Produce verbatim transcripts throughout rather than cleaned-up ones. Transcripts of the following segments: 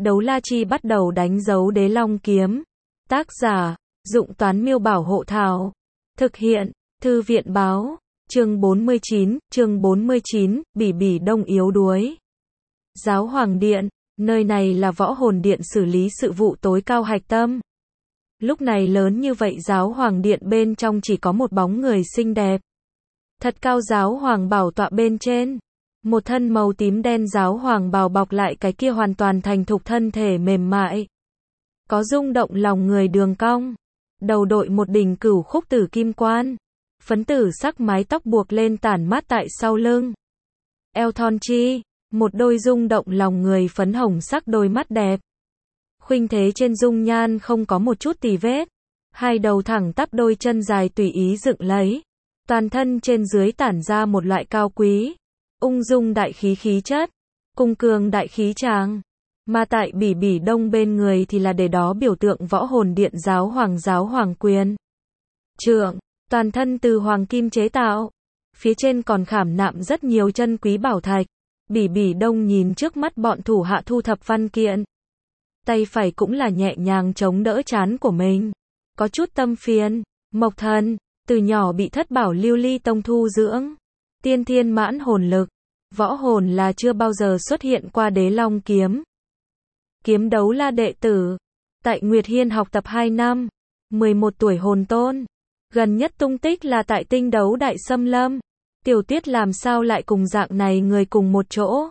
Đấu la chi bắt đầu đánh dấu đế long kiếm. Tác giả, Dụng Toán Miêu Bảo Hộ Thảo. Thực hiện, Thư viện Báo. Chương bốn mươi chín, chương bốn mươi chín, Bỉ Bỉ Đông yếu đuối. Giáo Hoàng Điện, nơi này là Võ Hồn Điện xử lý sự vụ tối cao hạch tâm. Lúc này lớn như vậy Giáo Hoàng Điện bên trong chỉ có một bóng người xinh đẹp. Thật cao Giáo Hoàng bảo tọa bên trên. Một thân màu tím đen Giáo Hoàng bào bọc lại cái kia hoàn toàn thành thục thân thể mềm mại. Có rung động lòng người đường cong. Đầu đội một đỉnh cửu khúc tử kim quan. Phấn tử sắc mái tóc buộc lên tản mát tại sau lưng. Eo thon chi, một đôi rung động lòng người phấn hồng sắc đôi mắt đẹp. Khuynh thế trên dung nhan không có một chút tì vết. Hai đầu thẳng tắp đôi chân dài tùy ý dựng lấy. Toàn thân trên dưới tản ra một loại cao quý, ung dung đại khí khí chất, cung cường đại khí tràng. Mà tại Bỉ Bỉ Đông bên người thì là để đó biểu tượng Võ Hồn Điện Giáo Hoàng Giáo Hoàng quyền trượng, toàn thân từ hoàng kim chế tạo. Phía trên còn khảm nạm rất nhiều chân quý bảo thạch. Bỉ Bỉ Đông nhìn trước mắt bọn thủ hạ thu thập văn kiện. Tay phải cũng là nhẹ nhàng chống đỡ trán của mình. Có chút tâm phiền. Mộc Thần, từ nhỏ bị thất bảo lưu ly tông thu dưỡng. Tiên thiên mãn hồn lực. Võ hồn là chưa bao giờ xuất hiện qua đế long kiếm. Kiếm đấu la đệ tử. Tại Nguyệt Hiên học tập hai năm. mười một tuổi hồn tôn. Gần nhất tung tích là tại tinh đấu đại xâm lâm. Tiểu Tuyết làm sao lại cùng dạng này người cùng một chỗ.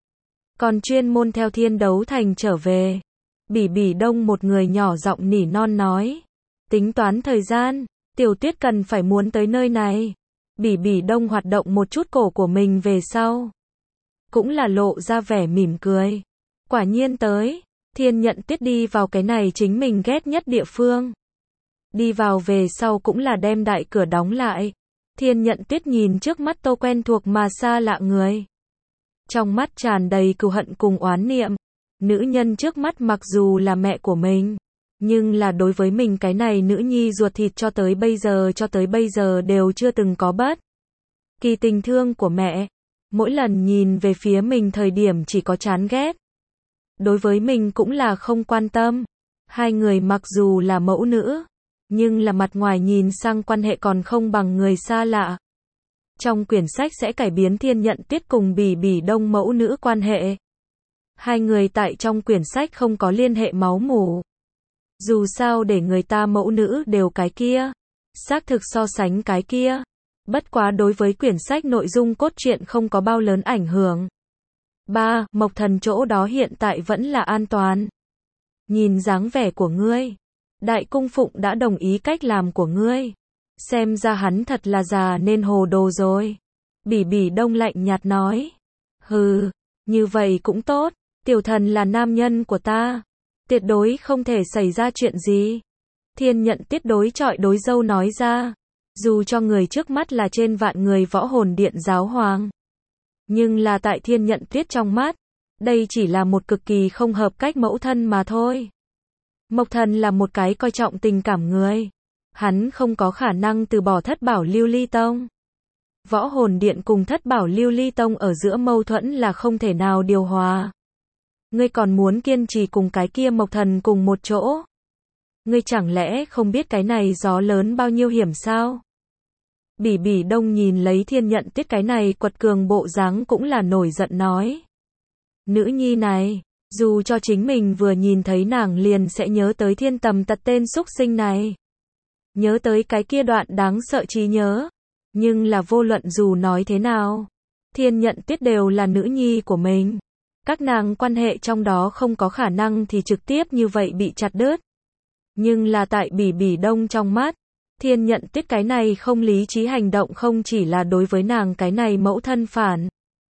Còn chuyên môn theo thiên đấu thành trở về. Bỉ Bỉ Đông một người nhỏ giọng nỉ non nói. Tính toán thời gian, Tiểu Tuyết cần phải muốn tới nơi này. Bỉ Bỉ Đông hoạt động một chút cổ của mình về sau. Cũng là lộ ra vẻ mỉm cười. Quả nhiên tới. Thiên Nhận Tuyết đi vào cái này chính mình ghét nhất địa phương. Đi vào về sau cũng là đem đại cửa đóng lại. Thiên Nhận Tuyết nhìn trước mắt tô quen thuộc mà xa lạ người. Trong mắt tràn đầy cừu hận cùng oán niệm. Nữ nhân trước mắt mặc dù là mẹ của mình, nhưng là đối với mình cái này nữ nhi ruột thịt cho tới bây giờ cho tới bây giờ đều chưa từng có bất kỳ tình thương của mẹ. Mỗi lần nhìn về phía mình thời điểm chỉ có chán ghét. Đối với mình cũng là không quan tâm. Hai người mặc dù là mẫu nữ, nhưng là mặt ngoài nhìn sang quan hệ còn không bằng người xa lạ. Trong quyển sách sẽ cải biến Thiên Nhận Tuyết cùng Bỉ Bỉ Đông mẫu nữ quan hệ. Hai người tại trong quyển sách không có liên hệ máu mủ. Dù sao để người ta mẫu nữ đều cái kia. Xác thực so sánh cái kia. Bất quá đối với quyển sách nội dung cốt truyện không có bao lớn ảnh hưởng. ba. Mộc Thần chỗ đó hiện tại vẫn là an toàn. Nhìn dáng vẻ của ngươi. Đại cung phụng đã đồng ý cách làm của ngươi. Xem ra hắn thật là già nên hồ đồ rồi. Bỉ Bỉ Đông lạnh nhạt nói. Hừ, như vậy cũng tốt. Tiểu thần là nam nhân của ta. Tuyệt đối không thể xảy ra chuyện gì. Thiên Nhận Tuyết đối chọi đối dâu nói ra. Dù cho người trước mắt là trên vạn người Võ Hồn Điện Giáo Hoàng. Nhưng là tại Thiên Nhận Tuyết trong mắt. Đây chỉ là một cực kỳ không hợp cách mẫu thân mà thôi. Mộc Thần là một cái coi trọng tình cảm người. Hắn không có khả năng từ bỏ thất bảo lưu ly tông. Võ Hồn Điện cùng thất bảo lưu ly tông ở giữa mâu thuẫn là không thể nào điều hòa. Ngươi còn muốn kiên trì cùng cái kia Mộc Thần cùng một chỗ. Ngươi chẳng lẽ không biết cái này gió lớn bao nhiêu hiểm sao? Bỉ Bỉ Đông nhìn lấy Thiên Nhận Tuyết cái này quật cường bộ dáng cũng là nổi giận nói. Nữ nhi này, dù cho chính mình vừa nhìn thấy nàng liền sẽ nhớ tới Thiên Tầm Tật tên xúc sinh này. Nhớ tới cái kia đoạn đáng sợ trí nhớ. Nhưng là vô luận dù nói thế nào, Thiên Nhận Tuyết đều là nữ nhi của mình. Các nàng quan hệ trong đó không có khả năng thì trực tiếp như vậy bị chặt đứt. Nhưng là tại Bỉ Bỉ Đông trong mắt, Thiên Nhận Tuyết cái này không lý trí hành động không chỉ là đối với nàng cái này mẫu thân phản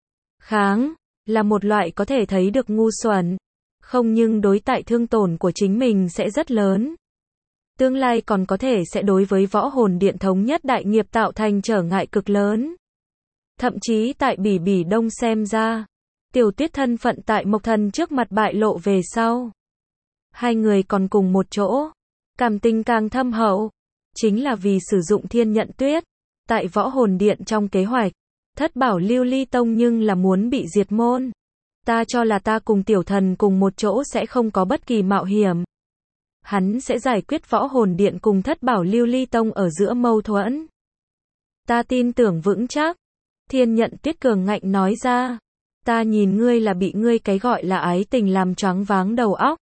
kháng, là một loại có thể thấy được ngu xuẩn. Không nhưng đối tại thương tổn của chính mình sẽ rất lớn. Tương lai còn có thể sẽ đối với Võ Hồn Điện thống nhất đại nghiệp tạo thành trở ngại cực lớn. Thậm chí tại Bỉ Bỉ Đông xem ra, Tiểu Tuyết thân phận tại Mộc Thần trước mặt bại lộ về sau. Hai người còn cùng một chỗ, cảm tình càng thâm hậu. Chính là vì sử dụng Thiên Nhận Tuyết. Tại Võ Hồn Điện trong kế hoạch, thất bảo lưu ly tông nhưng là muốn bị diệt môn. Ta cho là ta cùng tiểu thần cùng một chỗ sẽ không có bất kỳ mạo hiểm. Hắn sẽ giải quyết võ hồn điện cùng thất bảo lưu ly tông ở giữa mâu thuẫn. Ta tin tưởng vững chắc. Thiên Nhận Tuyết cường ngạnh nói ra. Ta nhìn ngươi là bị ngươi cái gọi là ái tình làm choáng váng đầu óc.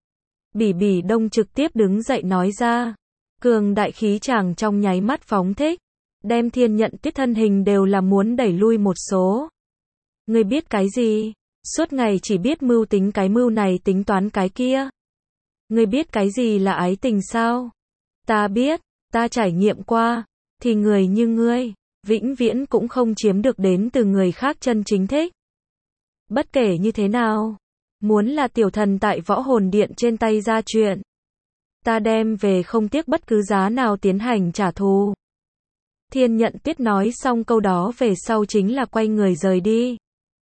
Bỉ Bỉ Đông trực tiếp đứng dậy nói ra. Cường đại khí chàng trong nháy mắt phóng thích. Đem Thiên Nhận Tuyết thân hình đều là muốn đẩy lui một số. Ngươi biết cái gì? Suốt ngày chỉ biết mưu tính cái mưu này tính toán cái kia. Ngươi biết cái gì là ái tình sao? Ta biết, ta trải nghiệm qua. Thì người như ngươi, vĩnh viễn cũng không chiếm được đến từ người khác chân chính thích. Bất kể như thế nào, muốn là tiểu thần tại võ hồn điện trên tay ra chuyện. Ta đem về không tiếc bất cứ giá nào tiến hành trả thù. Thiên Nhận Tuyết nói xong câu đó về sau chính là quay người rời đi.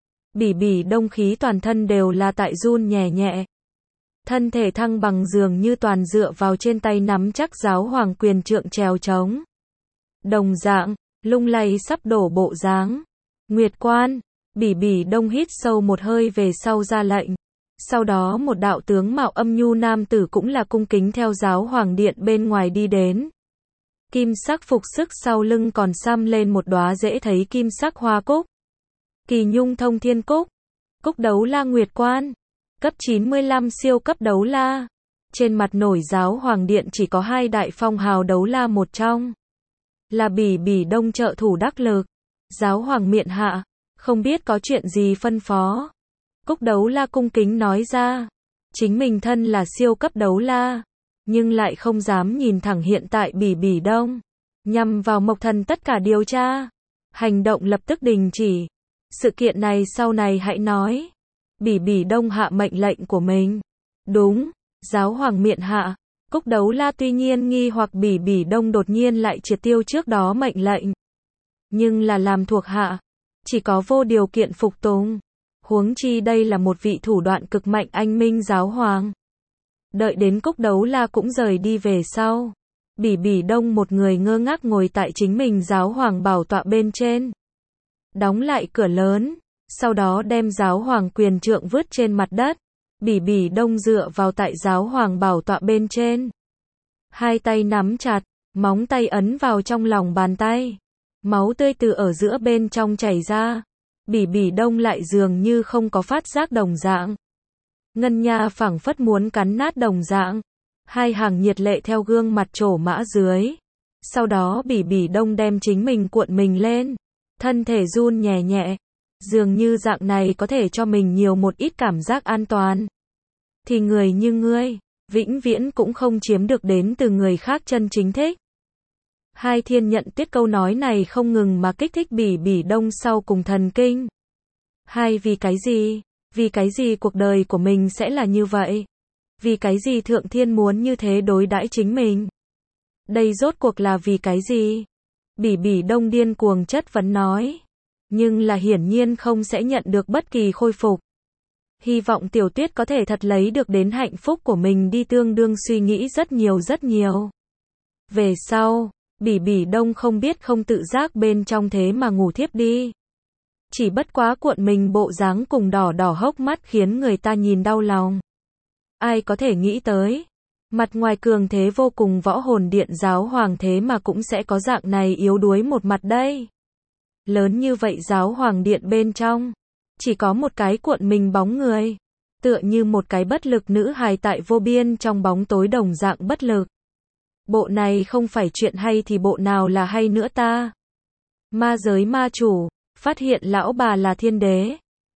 Bỉ Bỉ Đông khí toàn thân đều là tại run nhẹ nhẹ. Thân thể thăng bằng dường như toàn dựa vào trên tay nắm chắc giáo hoàng quyền trượng trèo trống. Đồng dạng, lung lay sắp đổ bộ dáng. Nguyệt Quan, Bỉ Bỉ Đông hít sâu một hơi về sau ra lệnh. Sau đó một đạo tướng mạo âm nhu nam tử cũng là cung kính theo giáo hoàng điện bên ngoài đi đến. Kim sắc phục sức sau lưng còn xăm lên một đóa dễ thấy kim sắc hoa cúc. Kỳ nhung thông thiên cúc. Cúc đấu la Nguyệt Quan. Cấp chín mươi lăm siêu cấp đấu la. Trên mặt nổi giáo hoàng điện chỉ có hai đại phong hào đấu la một trong. Là Bỉ Bỉ Đông trợ thủ đắc lực. Giáo hoàng miện hạ. Không biết có chuyện gì phân phó. Cúc đấu la cung kính nói ra. Chính mình thân là siêu cấp đấu la. Nhưng lại không dám nhìn thẳng hiện tại Bỉ Bỉ Đông. Nhằm vào Mộc Thần tất cả điều tra. Hành động lập tức đình chỉ. Sự kiện này sau này hãy nói. Bỉ Bỉ Đông hạ mệnh lệnh của mình. Đúng, giáo hoàng miện hạ. Cúc đấu la tuy nhiên nghi hoặc Bỉ Bỉ Đông đột nhiên lại triệt tiêu trước đó mệnh lệnh. Nhưng là làm thuộc hạ. Chỉ có vô điều kiện phục tùng. Huống chi đây là một vị thủ đoạn cực mạnh anh minh giáo hoàng. Đợi đến Cúc đấu la cũng rời đi về sau. Bỉ Bỉ Đông một người ngơ ngác ngồi tại chính mình giáo hoàng bảo tọa bên trên. Đóng lại cửa lớn. Sau đó đem giáo hoàng quyền trượng vứt trên mặt đất. Bỉ Bỉ Đông dựa vào tại giáo hoàng bảo tọa bên trên. Hai tay nắm chặt, móng tay ấn vào trong lòng bàn tay. Máu tươi từ ở giữa bên trong chảy ra. Bỉ Bỉ Đông lại dường như không có phát giác đồng dạng. Ngân nha phảng phất muốn cắn nát đồng dạng. Hai hàng nhiệt lệ theo gương mặt trổ mã dưới. Sau đó Bỉ Bỉ Đông đem chính mình cuộn mình lên. Thân thể run nhẹ nhẹ. Dường như dạng này có thể cho mình nhiều một ít cảm giác an toàn. Thì người như ngươi, vĩnh viễn cũng không chiếm được đến từ người khác chân chính thích. Hai Thiên Nhận Tuyết câu nói này không ngừng mà kích thích Bỉ Bỉ Đông sau cùng thần kinh. Hai vì cái gì? Vì cái gì cuộc đời của mình sẽ là như vậy? Vì cái gì Thượng Thiên muốn như thế đối đãi chính mình? Đây rốt cuộc là vì cái gì? Bỉ Bỉ Đông điên cuồng chất vấn nói. Nhưng là hiển nhiên không sẽ nhận được bất kỳ khôi phục. Hy vọng Tiểu Tuyết có thể thật lấy được đến hạnh phúc của mình đi tương đương suy nghĩ rất nhiều rất nhiều. Về sau, Bỉ Bỉ Đông không biết không tự giác bên trong thế mà ngủ thiếp đi. Chỉ bất quá cuộn mình bộ dáng cùng đỏ đỏ hốc mắt khiến người ta nhìn đau lòng. Ai có thể nghĩ tới, mặt ngoài cường thế vô cùng võ hồn điện giáo hoàng thế mà cũng sẽ có dạng này yếu đuối một mặt đây. Lớn như vậy giáo hoàng điện bên trong, chỉ có một cái cuộn mình bóng người, tựa như một cái bất lực nữ hài tại vô biên trong bóng tối đồng dạng bất lực. Bộ này không phải chuyện hay thì bộ nào là hay nữa ta? Ma giới ma chủ, phát hiện lão bà là thiên đế.